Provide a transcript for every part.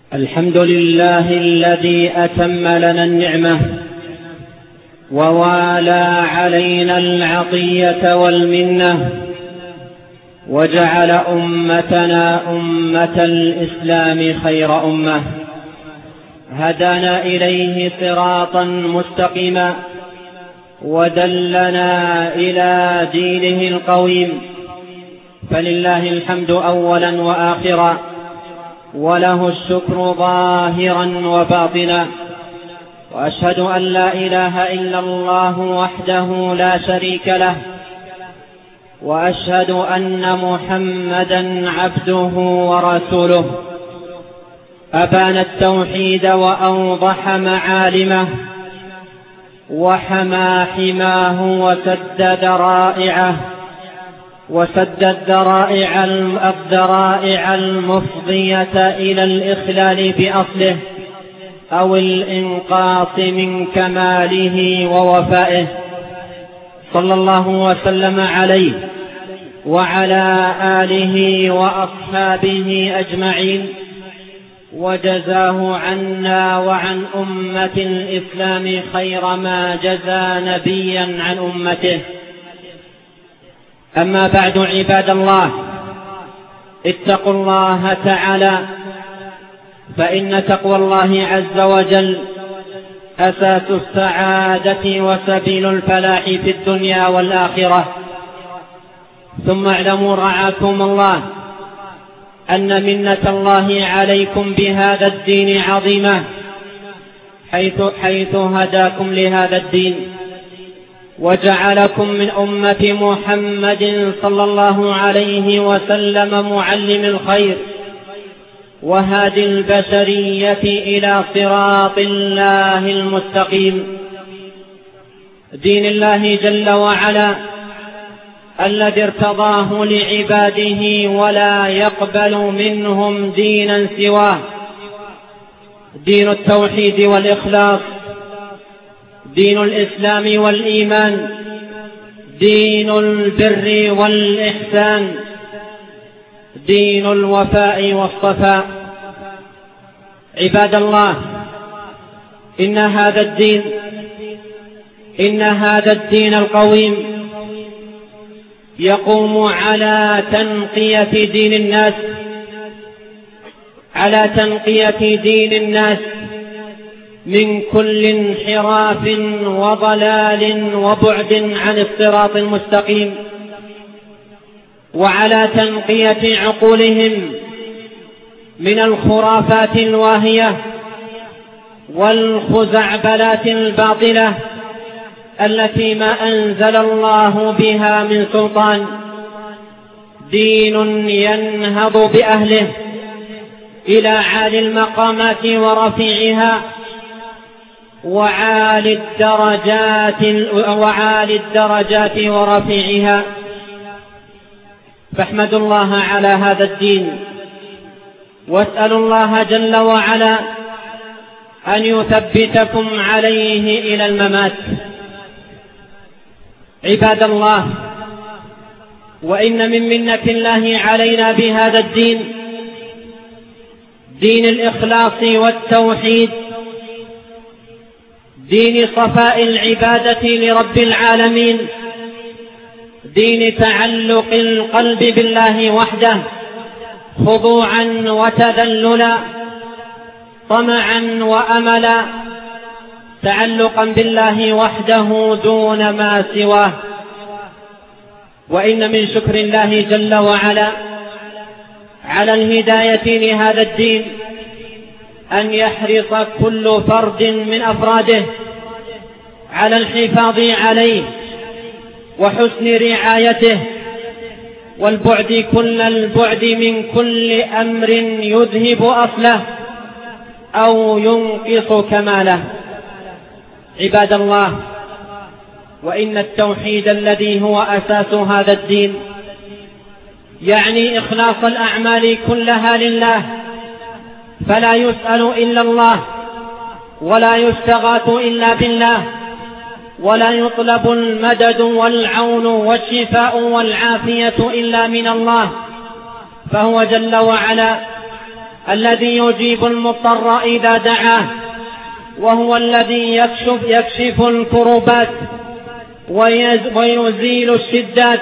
الحمد لله الذي أتم لنا النعمة ووالى علينا العطية والمنة، وجعل أمتنا أمة الإسلام خير أمة، هدانا إليه صراطا مستقيما، ودلنا إلى دينه القويم، فلله الحمد أولا وآخرا، وله الشكر ظاهرا وباطنا. وأشهد أن لا إله إلا الله وحده لا شريك له، وأشهد أن محمدا عبده ورسوله، أبان التوحيد وأوضح معالمه، وحمى حماه وسد الذرائع المفضية إلى الإخلال بأصله أو الإنقاص من كماله ووفائه، صلى الله وسلم عليه وعلى آله وأصحابه أجمعين، وجزاه عنا وعن أمة الإسلام خير ما جزى نبيا عن أمته. أما بعد، عباد الله، اتقوا الله تعالى، فإن تقوى الله عز وجل أساس السعادة وسبيل الفلاح في الدنيا والآخرة. ثم اعلموا رعاكم الله أن منة الله عليكم بهذا الدين عظيمة، حيث هداكم لهذا الدين وجعلكم من أمة محمد صلى الله عليه وسلم معلم الخير وهادي البشرية إلى صراط الله المستقيم، دين الله جل وعلا الذي ارتضاه لعباده ولا يقبل منهم دينا سواه، دين التوحيد والإخلاص، دين الإسلام والإيمان، دين البر والإحسان، دين الوفاء والصفاء. عباد الله، إن هذا الدين القويم يقوم على تنقية دين الناس من كل انحراف وضلال وبعد عن الصراط المستقيم، وعلى تنقية عقولهم من الخرافات الواهية والخزعبلات الباطلة التي ما أنزل الله بها من سلطان، دين ينهض بأهله إلى عالي المقامات ورفيعها وعالي الدرجات ورفيعها. فاحمدوا الله على هذا الدين، واسألوا الله جل وعلا أن يثبتكم عليه إلى الممات. عباد الله، وإن من منة الله علينا بهذا الدين، دين الإخلاص والتوحيد، دين صفاء العبادة لرب العالمين، دين تعلق القلب بالله وحده خضوعا وتذللا، طمعا وأملا، تعلقا بالله وحده دون ما سواه. وإن من شكر الله جل وعلا على الهداية لهذا الدين أن يحرص كل فرد من أفراده على الحفاظ عليه وحسن رعايته، والبعد كل البعد من كل أمر يذهب أصله أو ينقص كماله. عباد الله، وإن التوحيد الذي هو أساس هذا الدين يعني إخلاص الأعمال كلها لله، فلا يسأل إلا الله، ولا يستغاث إلا بالله، ولا يطلب المدد والعون والشفاء والعافية إلا من الله، فهو جل وعلا الذي يجيب المضطر إذا دعاه، وهو الذي يكشف الكربات ويزيل الشدات،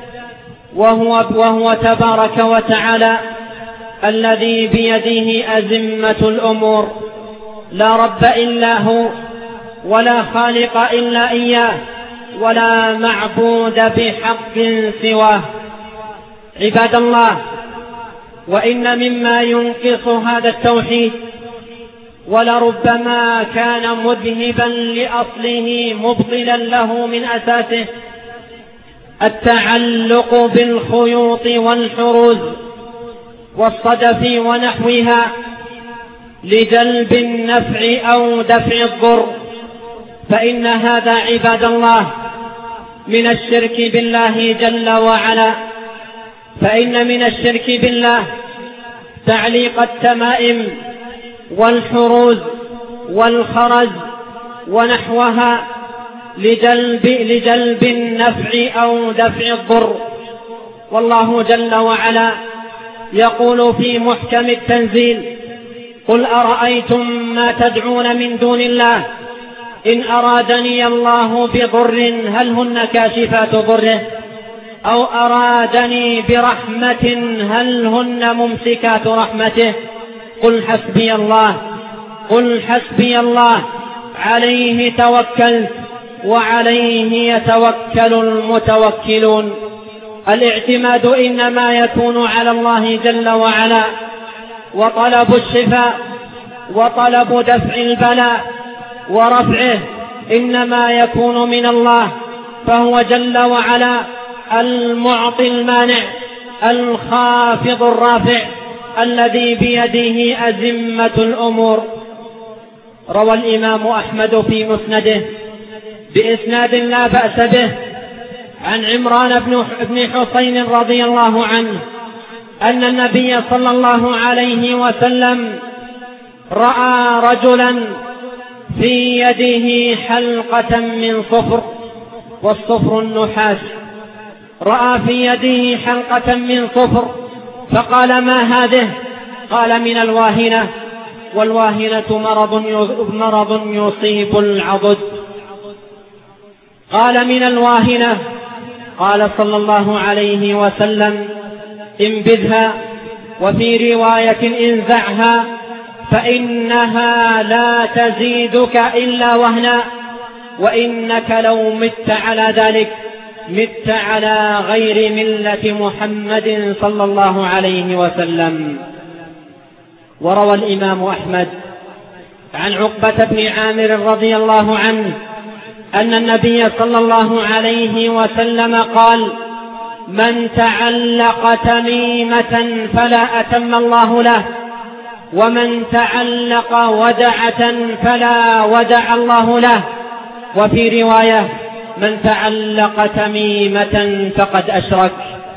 وهو تبارك وتعالى الذي بيده أزمة الأمور، لا رب إلا هو، ولا خالق إلا إياه، ولا معبود بحق سواه. عباد الله، وإن مما ينقص هذا التوحيد ولربما كان مذهبا لأصله مبطلا له من أساسه التعلق بالخيوط والحروز والصدف ونحوها لجلب النفع أو دفع الضر، فإن هذا عباد الله من الشرك بالله جل وعلا. فإن من الشرك بالله تعليق التمائم والحروز والخرز ونحوها لجلب النفع أو دفع الضر. والله جل وعلا يقول في محكم التنزيل: قل أرأيتم ما تدعون من دون الله إن أرادني الله بضر هل هن كاشفات ضره أو أرادني برحمة هل هن ممسكات رحمته قل حسبي الله عليه توكلت وعليه يتوكل المتوكلون. الاعتماد إنما يكون على الله جل وعلا، وطلب الشفاء وطلب دفع البلاء ورفعه إنما يكون من الله، فهو جل وعلا المعطي المانع الخافض الرافع الذي بيده أزمة الأمور. روى الإمام أحمد في مسنده بإسناد لا بأس به عن عمران بن حسين رضي الله عنه أن النبي صلى الله عليه وسلم رأى رجلا في يده حلقة من صفر، والصفر النحاس، رأى في يده حلقة من صفر فقال: ما هذه؟ قال: من الواهنة، والواهنة مرض يصيب العضد. قال: من الواهنة؟ قال صلى الله عليه وسلم: انبذها، وفي رواية انزعها، فإنها لا تزيدك إلا وهنا، وإنك لو مت على ذلك مت على غير ملة محمد صلى الله عليه وسلم. وروى الإمام أحمد عن عقبة بن عامر رضي الله عنه أن النبي صلى الله عليه وسلم قال: من تعلق تميمة فلا أتم الله له، ومن تعلق ودعة فلا ودع الله له. وفي رواية: من تعلق تميمة فقد أشرك.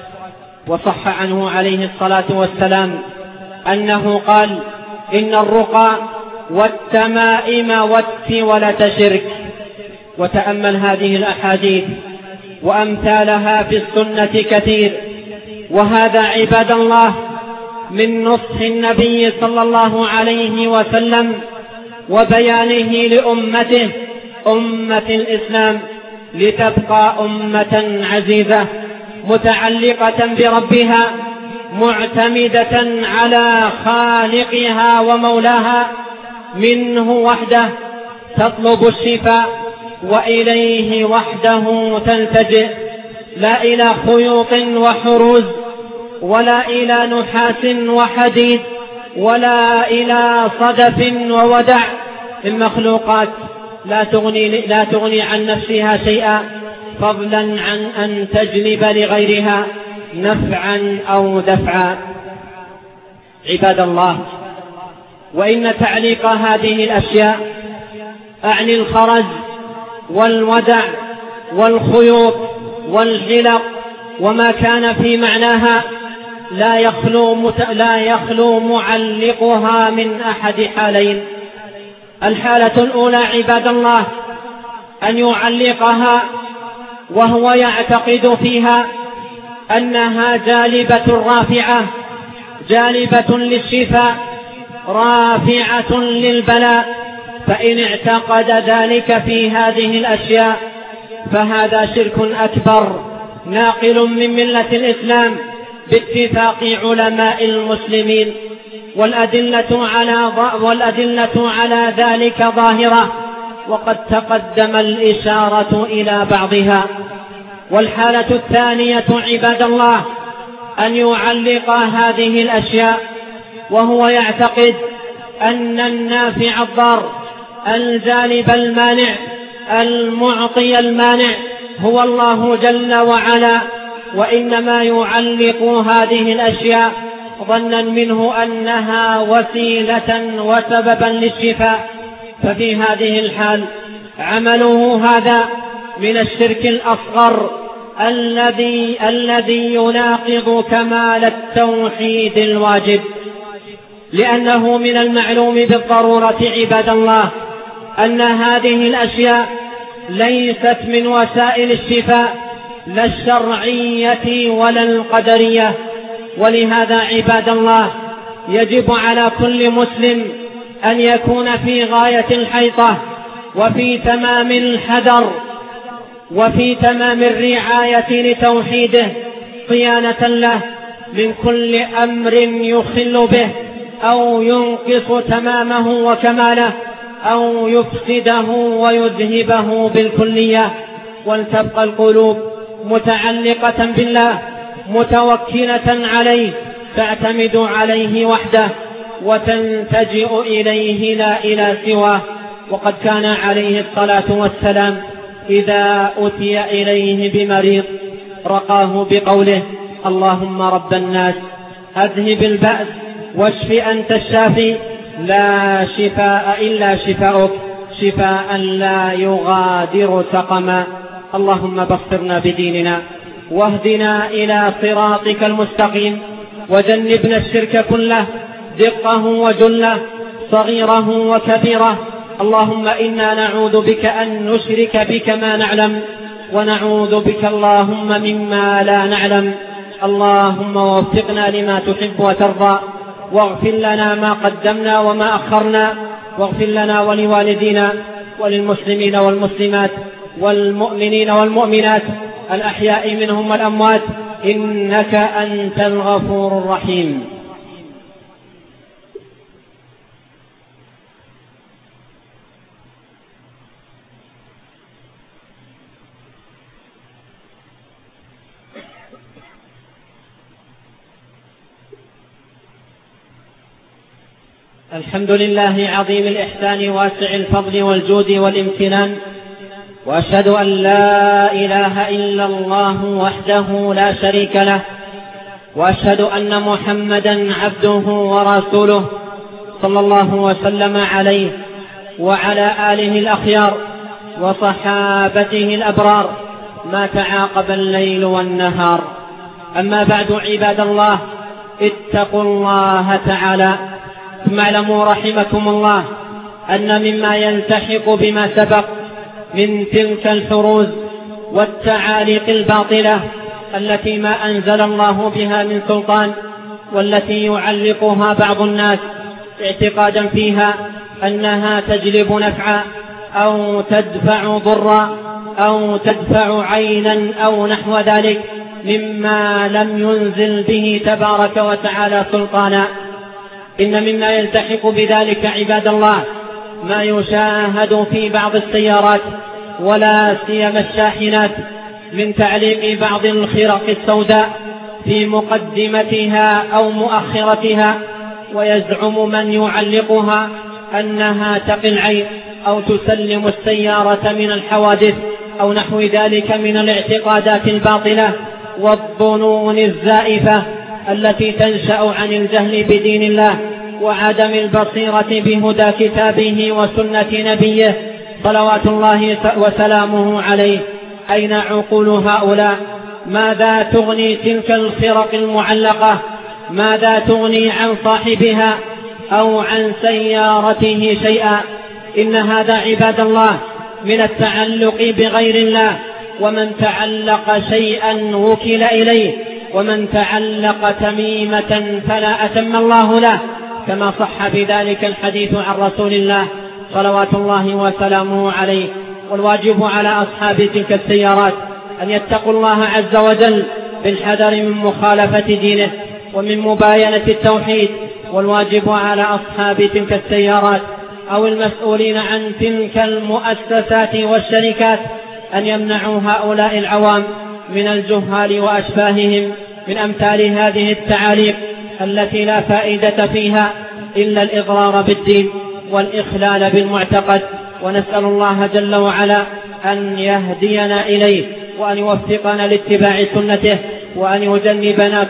وصح عنه عليه الصلاة والسلام أنه قال: إن الرقى والتمائم والتولة شرك. وتأمل هذه الأحاديث وأمثالها في السنة كثير، وهذا عباد الله من نصح النبي صلى الله عليه وسلم وبيانه لأمته أمة الإسلام لتبقى أمة عزيزة متعلقة بربها معتمدة على خالقها ومولاها منه وحده تطلب الشفاء وإليه وحده تلتجئ، لا إلى خيوط وحروز، ولا إلى نحاس وحديد، ولا إلى صدف وودع من مخلوقات لا تغني عن نفسها شيئا، فضلا عن أن تجلب لغيرها نفعا أو دفعا. عباد الله، وإن تعليق هذه الأشياء أعني الخرز والودع والخيوط والحلق وما كان في معناها لا يخلو معلقها من أحد حالين. الحالة الأولى عباد الله أن يعلقها وهو يعتقد فيها أنها جالبة رافعة جالبة للشفاء رافعة للبلاء، فإن اعتقد ذلك في هذه الأشياء فهذا شرك أكبر ناقل من ملة الإسلام باتفاق علماء المسلمين، والأدلة على ذلك ظاهرة، وقد تقدم الإشارة إلى بعضها. والحالة الثانية عباد الله أن يعلق هذه الأشياء وهو يعتقد أن النافع الضار الجالب المانع المعطي المانع هو الله جل وعلا، وإنما يعلق هذه الأشياء ظنا منه أنها وسيلة وسببا للشفاء، ففي هذه الحال عمله هذا من الشرك الأصغر الذي يناقض كمال التوحيد الواجب، لأنه من المعلوم بالضرورة عباد الله أن هذه الأشياء ليست من وسائل الشفاء لا الشرعية ولا القدرية. ولهذا عباد الله يجب على كل مسلم أن يكون في غاية الحيطة وفي تمام الحذر وفي تمام الرعاية لتوحيده صيانة له من كل أمر يخل به أو ينقص تمامه وكماله أو يفسده ويذهبه بالكلية. ولتبقى القلوب متعلقة بالله متوكلة عليه، تعتمد عليه وحده وتنتجئ إليه لا إلى سواه. وقد كان عليه الصلاة والسلام إذا أتي إليه بمريض رقاه بقوله: اللهم رب الناس أذهب البأس واشف أنت الشافي، لا شفاء إلا شفاؤك، شفاء لا يغادر سقما. اللهم بصرنا بديننا واهدنا إلى صراطك المستقيم، وجنبنا الشرك كله دقه وجله صغيره وكبيره. اللهم إنا نعوذ بك أن نشرك بك ما نعلم، ونعوذ بك اللهم مما لا نعلم. اللهم وفقنا لما تحب وترضى، واغفر لنا ما قدمنا وما أخرنا، واغفر لنا ولوالدينا وللمسلمين والمسلمات والمؤمنين والمؤمنات الأحياء منهم والأموات، إنك أنت الغفور الرحيم. الحمد لله عظيم الإحسان واسع الفضل والجود والامتنان، وأشهد أن لا إله إلا الله وحده لا شريك له، وأشهد أن محمدا عبده ورسوله صلى الله وسلم عليه وعلى آله الأخيار وصحابته الأبرار ما تعاقب الليل والنهار. أما بعد عباد الله، اتقوا الله تعالى، ثم اعلموا رحمكم الله أن مما يلتحق بما سبق من تلك الحروز والتعاليق الباطلة التي ما أنزل الله بها من سلطان، والتي يعلقها بعض الناس اعتقادا فيها أنها تجلب نفعا أو تدفع ضرا أو تدفع عينا أو نحو ذلك مما لم ينزل به تبارك وتعالى سلطانا. إن مما يلتحق بذلك عباد الله ما يشاهد في بعض السيارات ولا سيما الشاحنات من تعليق بعض الخرق السوداء في مقدمتها أو مؤخرتها، ويزعم من يعلقها أنها تقي العين أو تسلم السيارة من الحوادث أو نحو ذلك من الاعتقادات الباطلة والظنون الزائفة التي تنشأ عن الجهل بدين الله وعدم البصيرة بهدى كتابه وسنة نبيه صلوات الله وسلامه عليه. أين عقول هؤلاء؟ ماذا تغني تلك الخرق المعلقة؟ ماذا تغني عن صاحبها أو عن سيارته شيئا؟ إن هذا عباد الله من التعلق بغير الله، ومن تعلق شيئا وكل إليه، ومن تعلق تميمة فلا أتم الله له، كما صح بذلك الحديث عن رسول الله صلوات الله وسلامه عليه. والواجب على أصحاب تلك السيارات أن يتقوا الله عز وجل بالحذر من مخالفة دينه ومن مباينة التوحيد. والواجب على أصحاب تلك السيارات أو المسؤولين عن تلك المؤسسات والشركات أن يمنعوا هؤلاء العوام من الجهال وأشباههم من أمثال هذه التعاليق التي لا فائدة فيها إلا الإضرار بالدين والإخلال بالمعتقد. ونسأل الله جل وعلا أن يهدينا إليه وأن يوفقنا لاتباع سنته وأن يجنبنا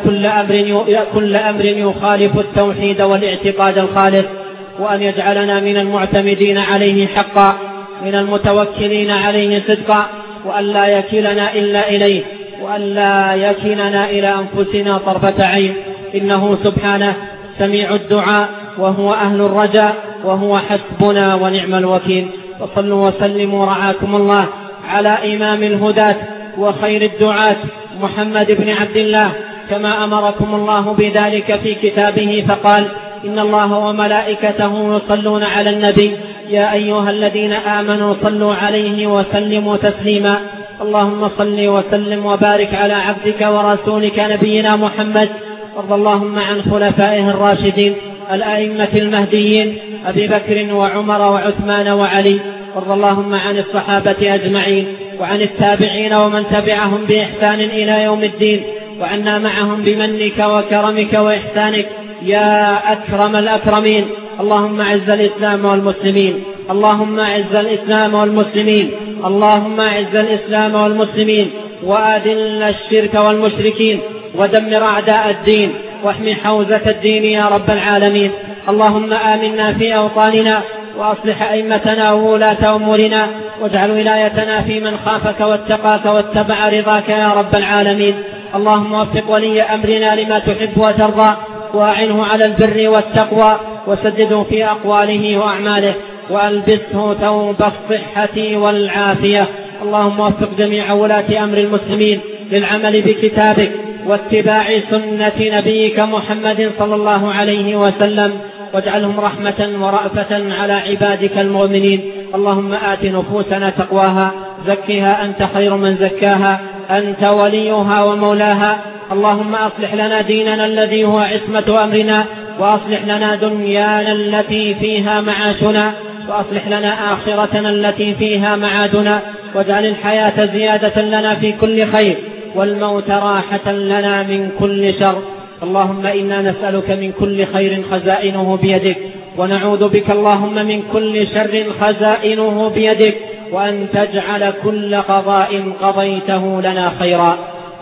كل أمر يخالف التوحيد والاعتقاد الخالص، وأن يجعلنا من المعتمدين عليه حقا، من المتوكلين عليه صدقا، وأن لا يكلنا إلا إليه، وأن لا يكلنا إلى أنفسنا طرفة عين، إنه سبحانه سميع الدعاء وهو أهل الرجاء وهو حسبنا ونعم الوكيل. وصلوا وسلموا رعاكم الله على إمام الهداة وخير الدعاة محمد بن عبد الله كما أمركم الله بذلك في كتابه فقال: إن الله وملائكته يصلون على النبي يا أيها الذين آمنوا صلوا عليه وسلموا تسليما. اللهم صل وسلم وبارك على عبدك ورسولك نبينا محمد. وارض اللهم عن خلفائه الراشدين الأئمة المهديين أبي بكر وعمر وعثمان وعلي. وارض اللهم عن الصحابة أجمعين وعن التابعين ومن تبعهم بإحسان إلى يوم الدين، وعنا معهم بمنك وكرمك وإحسانك يا أكرم الأكرمين. اللهم أعز الإسلام والمسلمين، اللهم أعز الإسلام والمسلمين، اللهم أعز الإسلام والمسلمين، وأذل الشرك والمشركين، ودمر أعداء الدين، واحمي حوزة الدين يا رب العالمين. اللهم آمنا في أوطاننا، وأصلح أئمتنا وولاة أمورنا، واجعل ولايتنا في من خافك واتقاك واتبع رضاك يا رب العالمين. اللهم وفق ولي أمرنا لما تحب وترضى، وأعنه على البر والتقوى، وسدده في أقواله وأعماله، وألبسه ثوب الصحة والعافية. اللهم وفق جميع ولاة أمر المسلمين للعمل بكتابك واتباع سنة نبيك محمد صلى الله عليه وسلم، واجعلهم رحمة ورأفة على عبادك المؤمنين. اللهم آت نفوسنا تقواها، زكها أنت خير من زكاها، أنت وليها ومولاها. اللهم أصلح لنا ديننا الذي هو عصمة أمرنا، وأصلح لنا دنيانا التي فيها معاشنا، وأصلح لنا آخرتنا التي فيها معادنا، واجعل الحياة زيادة لنا في كل خير، والموت راحة لنا من كل شر. اللهم إنا نسألك من كل خير خزائنه بيدك، ونعوذ بك اللهم من كل شر خزائنه بيدك، وأن تجعل كل قضاء قضيته لنا خيرا.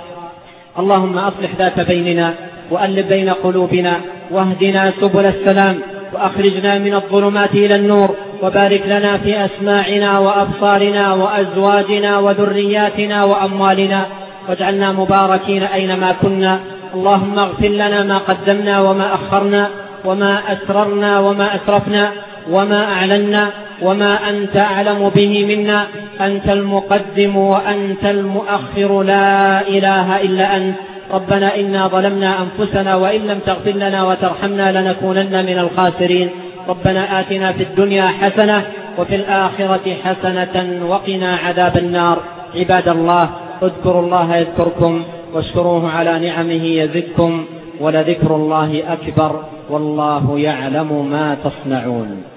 اللهم أصلح ذات بيننا، وألف بين قلوبنا، واهدنا سبل السلام، وأخرجنا من الظلمات إلى النور، وبارك لنا في أسماعنا وأبصارنا وأزواجنا وذرياتنا وأموالنا، واجعلنا مباركين أينما كنا. اللهم اغفر لنا ما قدمنا وما أخرنا، وما أسررنا وما أسرفنا، وما أعلنا، وما أنت أعلم به منا. أنت المقدم وأنت المؤخر، لا إله إلا أنت. ربنا إنا ظلمنا أنفسنا، وإن لم تغفر لنا وترحمنا لنكونن من الخاسرين. ربنا آتنا في الدنيا حسنة وفي الآخرة حسنة وقنا عذاب النار. عباد الله، اذكروا الله يذكركم، واشكروه على نعمه يزدكم، ولذكر الله أكبر، والله يعلم ما تصنعون.